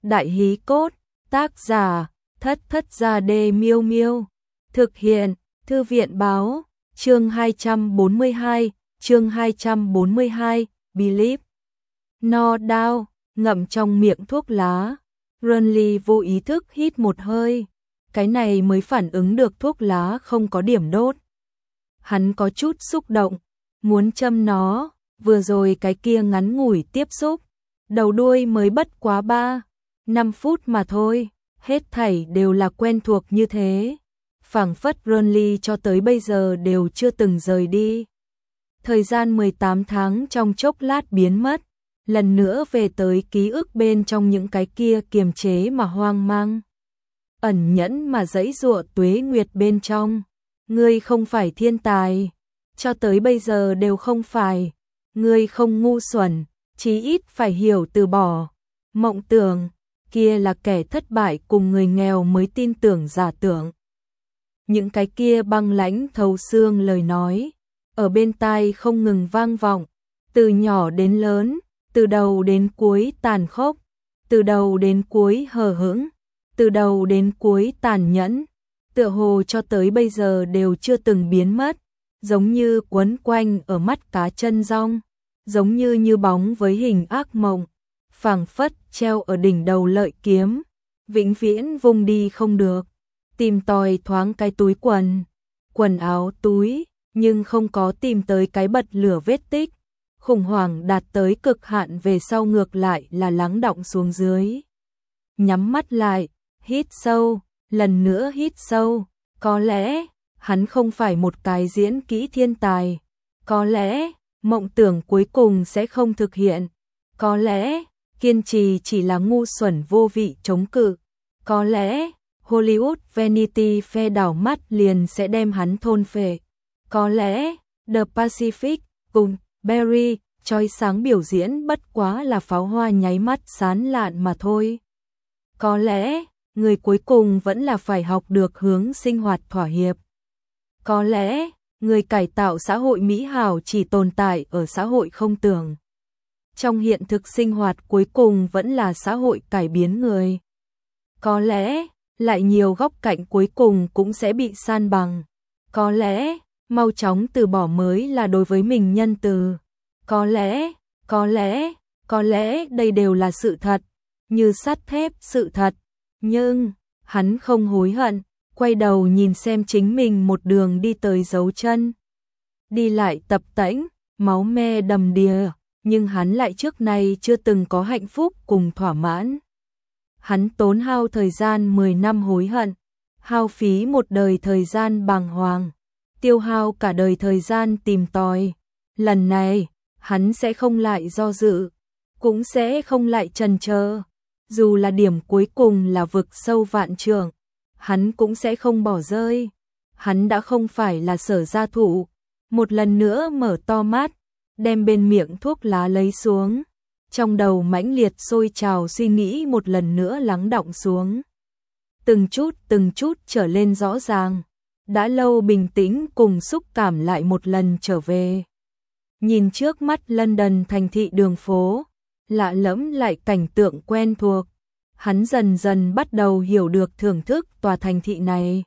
Đại hí cốt, tác giả, Thất Thất Gia Đê Miêu Miêu. Thực hiện, Thư viện báo, chương 242, Believe. No doubt, ngậm trong miệng thuốc lá. Renly vô ý thức hít một hơi. Cái này mới phản ứng được thuốc lá không có điểm đốt. Hắn có chút xúc động, muốn châm nó, vừa rồi cái kia ngắn ngủi tiếp xúc. Đầu đuôi mới bất quá 3-5 phút mà thôi, hết thảy đều là quen thuộc như thế. Phảng phất Renly cho tới bây giờ đều chưa từng rời đi. Thời gian 18 tháng trong chốc lát biến mất, lần nữa về tới ký ức bên trong những cái kia kiềm chế mà hoang mang. Ẩn nhẫn mà giãy giụa tuế nguyệt bên trong. Ngươi không phải thiên tài, cho tới bây giờ đều không phải. Ngươi không ngu xuẩn, chí ít phải hiểu từ bỏ. Mộng tưởng, kia là kẻ thất bại cùng người nghèo mới tin tưởng giả tưởng. Những cái kia băng lãnh thấu xương lời nói, ở bên tai không ngừng vang vọng, từ nhỏ đến lớn, từ đầu đến cuối tàn khốc, từ đầu đến cuối hờ hững, từ đầu đến cuối tàn nhẫn, tựa hồ cho tới bây giờ đều chưa từng biến mất, giống như quấn quanh ở mắt cá chân rong, giống như bóng với hình ác mộng, phảng phất treo ở đỉnh đầu lợi kiếm, vĩnh viễn vung đi không được. Tìm tòi thoáng cái túi quần áo túi, nhưng không có tìm tới cái bật lửa vết tích. Khủng hoảng đạt tới cực hạn về sau ngược lại là lắng đọng xuống dưới. Nhắm mắt lại, hít sâu, lần nữa hít sâu. Có lẽ, hắn không phải một cái diễn kỹ thiên tài. Có lẽ, mộng tưởng cuối cùng sẽ không thực hiện. Có lẽ, kiên trì chỉ là ngu xuẩn vô vị chống cự. Có lẽ, Hollywood Vanity Fair đảo mắt liền sẽ đem hắn thôn phệ. Có lẽ, The Pacific cùng Barry chói sáng biểu diễn bất quá là pháo hoa nháy mắt sán lạn mà thôi. Có lẽ, người cuối cùng vẫn là phải học được hướng sinh hoạt thỏa hiệp. Có lẽ, người cải tạo xã hội mỹ hảo chỉ tồn tại ở xã hội không tưởng. Trong hiện thực sinh hoạt cuối cùng vẫn là xã hội cải biến người. Có lẽ, lại nhiều góc cạnh cuối cùng cũng sẽ bị san bằng. Có lẽ, mau chóng từ bỏ mới là đối với mình nhân từ. Có lẽ đây đều là sự thật, như sắt thép sự thật. Nhưng, hắn không hối hận, quay đầu nhìn xem chính mình một đường đi tới dấu chân. Đi lại tập tễnh, máu me đầm đìa, nhưng hắn lại trước nay chưa từng có hạnh phúc cùng thỏa mãn. Hắn tốn hao thời gian 10 năm hối hận, hao phí một đời thời gian bàng hoàng, tiêu hao cả đời thời gian tìm tòi. Lần này, hắn sẽ không lại do dự, cũng sẽ không lại chần chờ. Dù là điểm cuối cùng là vực sâu vạn trượng, hắn cũng sẽ không bỏ rơi. Hắn đã không phải là Sở Gia Thụ. Một lần nữa mở to mắt, đem bên miệng thuốc lá lấy xuống. Trong đầu mãnh liệt sôi trào suy nghĩ một lần nữa lắng đọng xuống. Từng chút trở lên rõ ràng. Đã lâu bình tĩnh cùng xúc cảm lại một lần trở về. Nhìn trước mắt London thành thị đường phố, lạ lẫm lại cảnh tượng quen thuộc. Hắn dần dần bắt đầu hiểu được thưởng thức tòa thành thị này.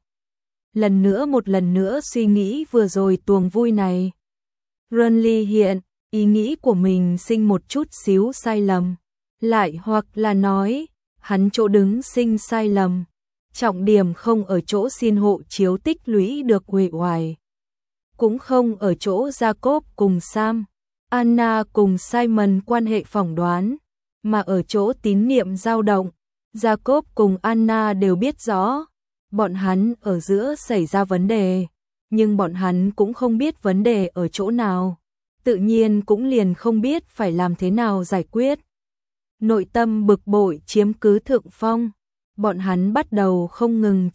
Một lần nữa suy nghĩ vừa rồi tuồng vui này. Renly hiện, ý nghĩ của mình sinh một chút xíu sai lầm. Lại hoặc là nói, hắn chỗ đứng sinh sai lầm. Trọng điểm không ở chỗ xin hộ chiếu tích lũy được huệ hoài. Cũng không ở chỗ Jacob cùng Sam, Anna cùng Simon quan hệ phỏng đoán, mà ở chỗ tín niệm dao động. Jacob cùng Anna đều biết rõ, bọn hắn ở giữa xảy ra vấn đề, nhưng bọn hắn cũng không biết vấn đề ở chỗ nào, tự nhiên cũng liền không biết phải làm thế nào giải quyết. Nội tâm bực bội chiếm cứ thượng phong, bọn hắn bắt đầu không ngừng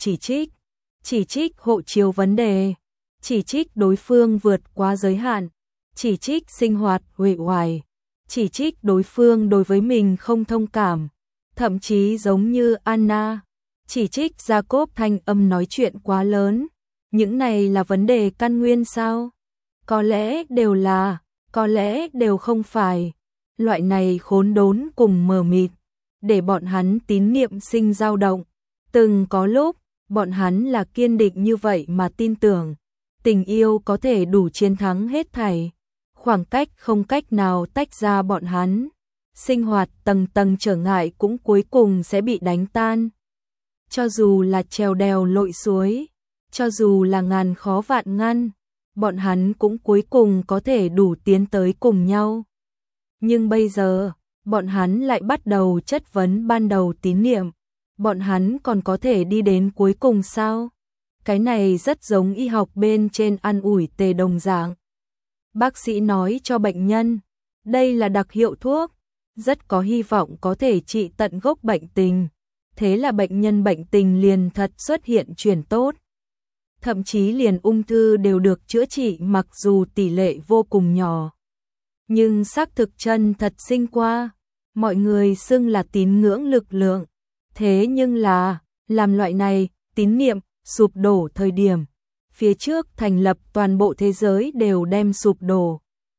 chỉ trích hộ chiếu vấn đề, chỉ trích đối phương vượt quá giới hạn, chỉ trích sinh hoạt huệ hoài, chỉ trích đối phương đối với mình không thông cảm, thậm chí giống như Anna, chỉ trích Jacob thanh âm nói chuyện quá lớn. Những này là vấn đề căn nguyên sao? Có lẽ đều là, có lẽ đều không phải. Loại này khốn đốn cùng mờ mịt, để bọn hắn tín niệm sinh dao động. Từng có lúc, bọn hắn là kiên định như vậy mà tin tưởng, tình yêu có thể đủ chiến thắng hết thảy. Khoảng cách không cách nào tách ra bọn hắn. Sinh hoạt tầng tầng trở ngại cũng cuối cùng sẽ bị đánh tan. Cho dù là trèo đèo lội suối, cho dù là ngàn khó vạn ngăn, bọn hắn cũng cuối cùng có thể đủ tiến tới cùng nhau. Nhưng bây giờ, bọn hắn lại bắt đầu chất vấn ban đầu tín niệm. Bọn hắn còn có thể đi đến cuối cùng sao? Cái này rất giống y học bên trên an ủi tề đồng dạng. Bác sĩ nói cho bệnh nhân, đây là đặc hiệu thuốc, rất có hy vọng có thể trị tận gốc bệnh tình. Thế là bệnh nhân bệnh tình liền thật xuất hiện chuyển tốt. Thậm chí liền ung thư đều được chữa trị mặc dù tỷ lệ vô cùng nhỏ. Nhưng xác thực chân thật sinh qua, mọi người xưng là tín ngưỡng lực lượng. Thế nhưng là, làm loại này, tín niệm, sụp đổ thời điểm. Phía trước thành lập toàn bộ thế giới đều đem sụp đổ.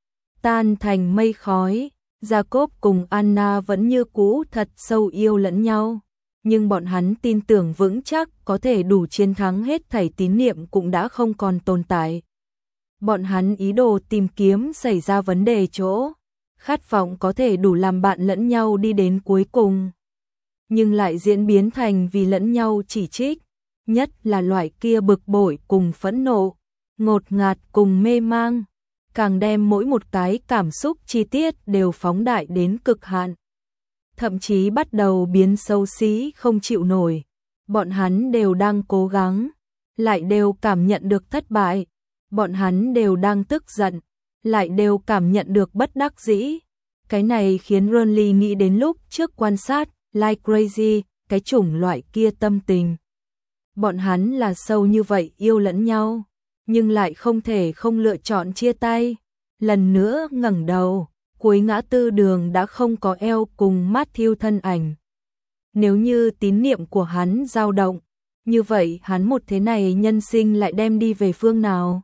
Tan thành mây khói, Jacob cùng Anna vẫn như cũ thật sâu yêu lẫn nhau. Nhưng bọn hắn tin tưởng vững chắc có thể đủ chiến thắng hết thảy tín niệm cũng đã không còn tồn tại. Bọn hắn ý đồ tìm kiếm xảy ra vấn đề chỗ, khát vọng có thể đủ làm bạn lẫn nhau đi đến cuối cùng. Nhưng lại diễn biến thành vì lẫn nhau chỉ trích, nhất là loại kia bực bội cùng phẫn nộ, ngột ngạt cùng mê mang, càng đem mỗi một cái cảm xúc chi tiết đều phóng đại đến cực hạn. Thậm chí bắt đầu biến xấu xí không chịu nổi. Bọn hắn đều đang cố gắng, lại đều cảm nhận được thất bại. Bọn hắn đều đang tức giận, lại đều cảm nhận được bất đắc dĩ. Cái này khiến Ronly nghĩ đến lúc trước quan sát Like Crazy, cái chủng loại kia tâm tình. Bọn hắn là sâu như vậy yêu lẫn nhau, nhưng lại không thể không lựa chọn chia tay. Lần nữa ngẩng đầu, cuối ngã tư đường đã không có eo cùng Matthew thân ảnh. Nếu như tín niệm của hắn dao động, như vậy hắn một thế này nhân sinh lại đem đi về phương nào?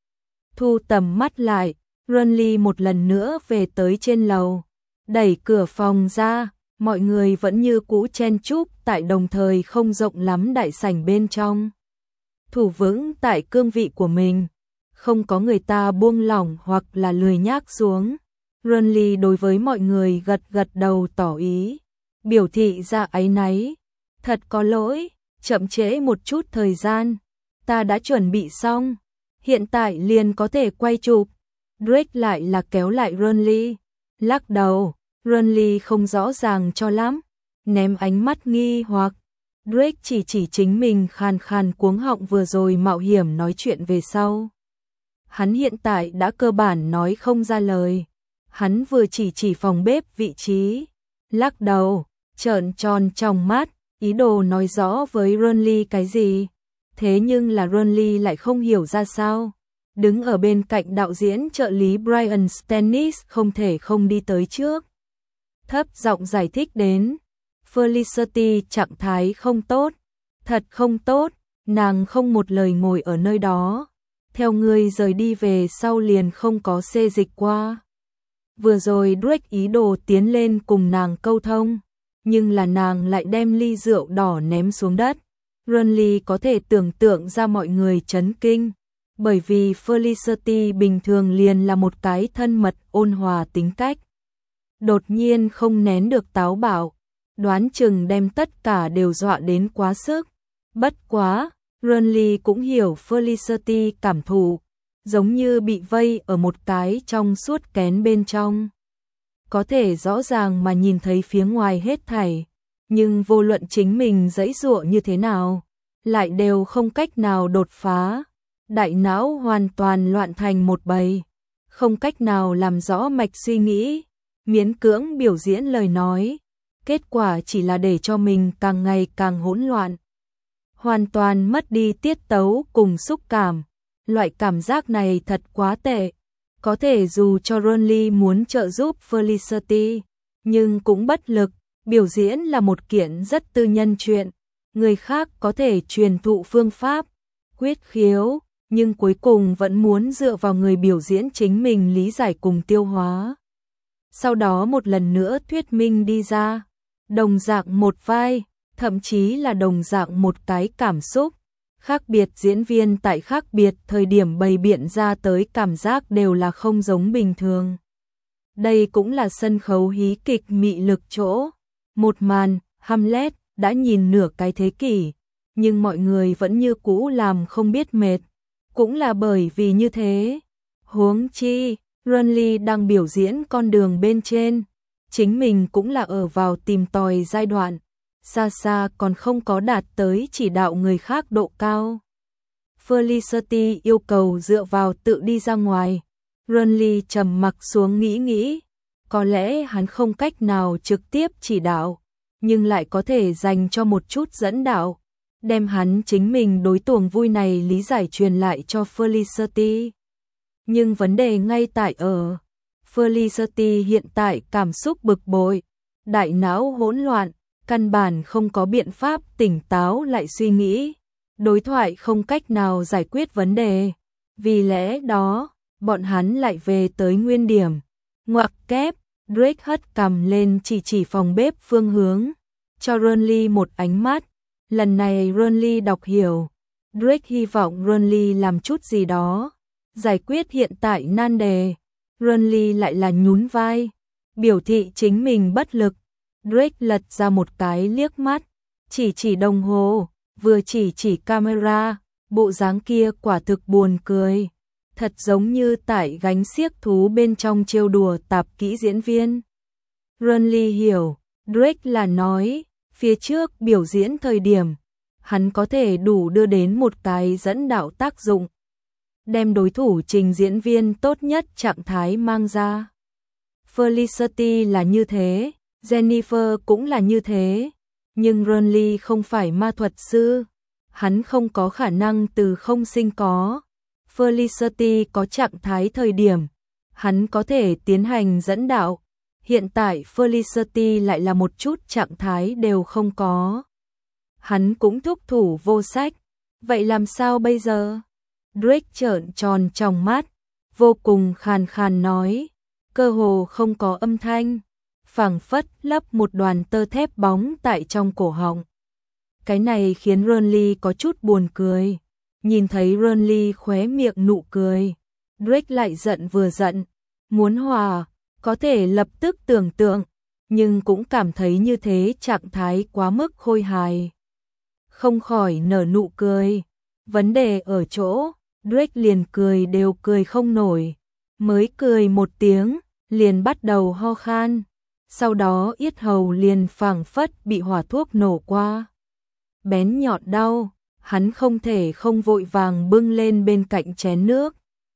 Thu tầm mắt lại, Ronly một lần nữa về tới trên lầu, đẩy cửa phòng ra, mọi người vẫn như cũ chen chúc tại đồng thời không rộng lắm đại sảnh bên trong. Thủ vững tại cương vị của mình, không có người ta buông lỏng hoặc là lười nhác xuống. Ronly đối với mọi người gật gật đầu tỏ ý, biểu thị ra áy náy. Thật có lỗi, chậm trễ một chút thời gian, ta đã chuẩn bị xong, hiện tại liền có thể quay chụp. Drake lại là kéo lại Ronly, lắc đầu, Ronly không rõ ràng cho lắm, ném ánh mắt nghi hoặc. Drake chỉ chính mình khàn khàn cuống họng vừa rồi mạo hiểm nói chuyện về sau. Hắn hiện tại đã cơ bản nói không ra lời. Hắn vừa chỉ phòng bếp vị trí, lắc đầu, trợn tròn trong mắt, ý đồ nói rõ với Ronly cái gì. Thế nhưng là Ronly lại không hiểu ra sao. Đứng ở bên cạnh đạo diễn trợ lý Brian Stennis không thể không đi tới trước. Thấp giọng giải thích đến, Felicity trạng thái không tốt, thật không tốt, nàng không một lời ngồi ở nơi đó. Theo người rời đi về sau liền không có xê dịch qua. Vừa rồi Drake ý đồ tiến lên cùng nàng câu thông, nhưng là nàng lại đem ly rượu đỏ ném xuống đất. Ronly có thể tưởng tượng ra mọi người chấn kinh, bởi vì Felicity bình thường liền là một cái thân mật ôn hòa tính cách. Đột nhiên không nén được táo bạo, đoán chừng đem tất cả đều dọa đến quá sức. Bất quá, Ronly cũng hiểu Felicity cảm thụ, giống như bị vây ở một cái trong suốt kén bên trong. Có thể rõ ràng mà nhìn thấy phía ngoài hết thảy, nhưng vô luận chính mình giãy giụa như thế nào, lại đều không cách nào đột phá. Đại não hoàn toàn loạn thành một bầy, không cách nào làm rõ mạch suy nghĩ, miễn cưỡng biểu diễn lời nói, kết quả chỉ là để cho mình càng ngày càng hỗn loạn. Hoàn toàn mất đi tiết tấu cùng xúc cảm, loại cảm giác này thật quá tệ. Có thể dù cho Ronly muốn trợ giúp Felicity, nhưng cũng bất lực, biểu diễn là một kiện rất tư nhân chuyện, người khác có thể truyền thụ phương pháp, quyết khiếu, nhưng cuối cùng vẫn muốn dựa vào người biểu diễn chính mình lý giải cùng tiêu hóa. Sau đó một lần nữa thuyết minh đi ra, đồng dạng một vai, thậm chí là đồng dạng một cái cảm xúc. Khác biệt diễn viên tại khác biệt thời điểm bày biện ra tới cảm giác đều là không giống bình thường. Đây cũng là sân khấu hí kịch mị lực chỗ. Một màn, Hamlet, đã nhìn nửa cái thế kỷ, nhưng mọi người vẫn như cũ làm không biết mệt. Cũng là bởi vì như thế. Huống chi, Renly đang biểu diễn con đường bên trên. Chính mình cũng là ở vào tìm tòi giai đoạn. Xa xa còn không có đạt tới chỉ đạo người khác độ cao. Felicity yêu cầu dựa vào tự đi ra ngoài. Renly trầm mặc xuống nghĩ. Có lẽ hắn không cách nào trực tiếp chỉ đạo, nhưng lại có thể dành cho một chút dẫn đạo, đem hắn chính mình đối tuồng vui này lý giải truyền lại cho Felicity. Nhưng vấn đề ngay tại ở, Felicity hiện tại cảm xúc bực bội, đại não hỗn loạn, căn bản không có biện pháp tỉnh táo lại suy nghĩ, đối thoại không cách nào giải quyết vấn đề. Vì lẽ đó, bọn hắn lại về tới nguyên điểm. Ngoặc kép, Drake hất cằm lên chỉ phòng bếp phương hướng, cho Renly một ánh mắt. Lần này Renly đọc hiểu. Drake hy vọng Renly làm chút gì đó, giải quyết hiện tại nan đề. Renly lại là nhún vai, biểu thị chính mình bất lực. Drake lật ra một cái liếc mắt, chỉ đồng hồ, vừa chỉ camera, bộ dáng kia quả thực buồn cười. Thật giống như tại gánh xiếc thú bên trong trêu đùa tạp kỹ diễn viên. Renly hiểu, Drake là nói, phía trước biểu diễn thời điểm, hắn có thể đủ đưa đến một cái dẫn đạo tác dụng, đem đối thủ trình diễn viên tốt nhất trạng thái mang ra. Felicity là như thế, Jennifer cũng là như thế, nhưng Renly không phải ma thuật sư, hắn không có khả năng từ không sinh có. Felicity có trạng thái thời điểm, hắn có thể tiến hành dẫn đạo. Hiện tại Felicity lại là một chút trạng thái đều không có. Hắn cũng thúc thủ vô sách. Vậy làm sao bây giờ? Drake trợn tròn tròng mắt, vô cùng khàn nói, cơ hồ không có âm thanh, phảng phất lấp một đoàn tơ thép bóng tại trong cổ họng. Cái này khiến Renly có chút buồn cười. Nhìn thấy Renly khóe miệng nụ cười, Drake lại giận vừa giận, muốn hòa, có thể lập tức tưởng tượng, nhưng cũng cảm thấy như thế trạng thái quá mức khôi hài. Không khỏi nở nụ cười, vấn đề ở chỗ, Drake liền cười đều cười không nổi, mới cười một tiếng, liền bắt đầu ho khan, sau đó yết hầu liền phảng phất bị hỏa thuốc nổ qua. Bén nhọn đau. Hắn không thể không vội vàng bưng lên bên cạnh chén nước.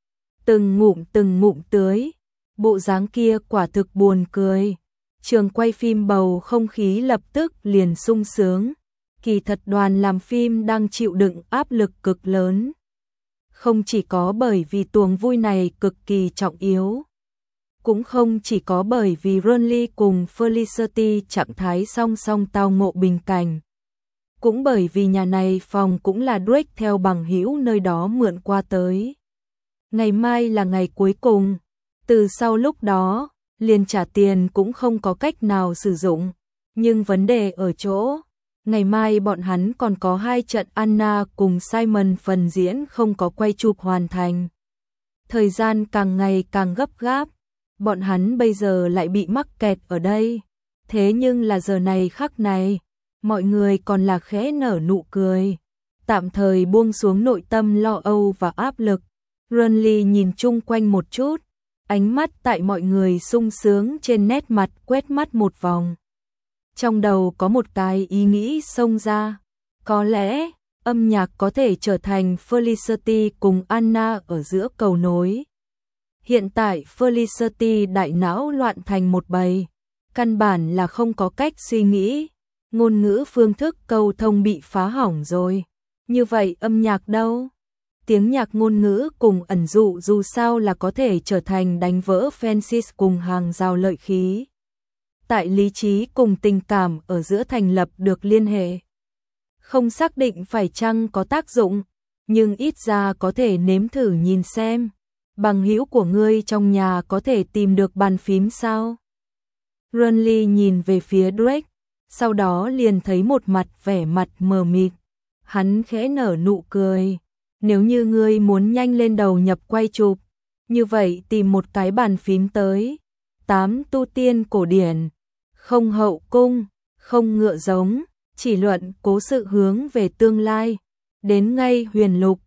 Từng ngụm tưới, bộ dáng kia quả thực buồn cười. Trường quay phim bầu không khí lập tức liền sung sướng. Kỳ thật đoàn làm phim đang chịu đựng áp lực cực lớn. Không chỉ có bởi vì tuồng vui này cực kỳ trọng yếu. Cũng không chỉ có bởi vì Renly cùng Felicity trạng thái song song tao ngộ bình cảnh. Cũng bởi vì nhà này phòng cũng là Drake theo bằng hữu nơi đó mượn qua tới. Ngày mai là ngày cuối cùng, từ sau lúc đó, liền trả tiền cũng không có cách nào sử dụng. Nhưng vấn đề ở chỗ, ngày mai bọn hắn còn có 2 trận Anna cùng Simon phần diễn không có quay chụp hoàn thành. Thời gian càng ngày càng gấp gáp, bọn hắn bây giờ lại bị mắc kẹt ở đây. Thế nhưng là giờ này khắc này, mọi người còn là khẽ nở nụ cười, tạm thời buông xuống nội tâm lo âu và áp lực. Renly nhìn chung quanh một chút, ánh mắt tại mọi người sung sướng trên nét mặt quét mắt một vòng. Trong đầu có một cái ý nghĩ xông ra, có lẽ âm nhạc có thể trở thành Felicity cùng Anna ở giữa cầu nối. Hiện tại Felicity đại não loạn thành một bầy, căn bản là không có cách suy nghĩ. Ngôn ngữ phương thức câu thông bị phá hỏng rồi. Như vậy âm nhạc đâu? Tiếng nhạc ngôn ngữ cùng ẩn dụ dù sao là có thể trở thành đánh vỡ Francis cùng hàng rào lợi khí. Tại lý trí cùng tình cảm ở giữa thành lập được liên hệ. Không xác định phải chăng có tác dụng, nhưng ít ra có thể nếm thử nhìn xem. Bằng hữu của ngươi trong nhà có thể tìm được bàn phím sao? Renly nhìn về phía Drake. sau đó liền thấy một mặt vẻ mặt mờ mịt. Hắn khẽ nở nụ cười, nếu như ngươi muốn nhanh lên đầu nhập quay chụp, như vậy tìm một cái bàn phím tới. 8 tu tiên cổ điển, không hậu cung, không ngựa giống, chỉ luận cố sự hướng về tương lai. Đến ngay huyền lục,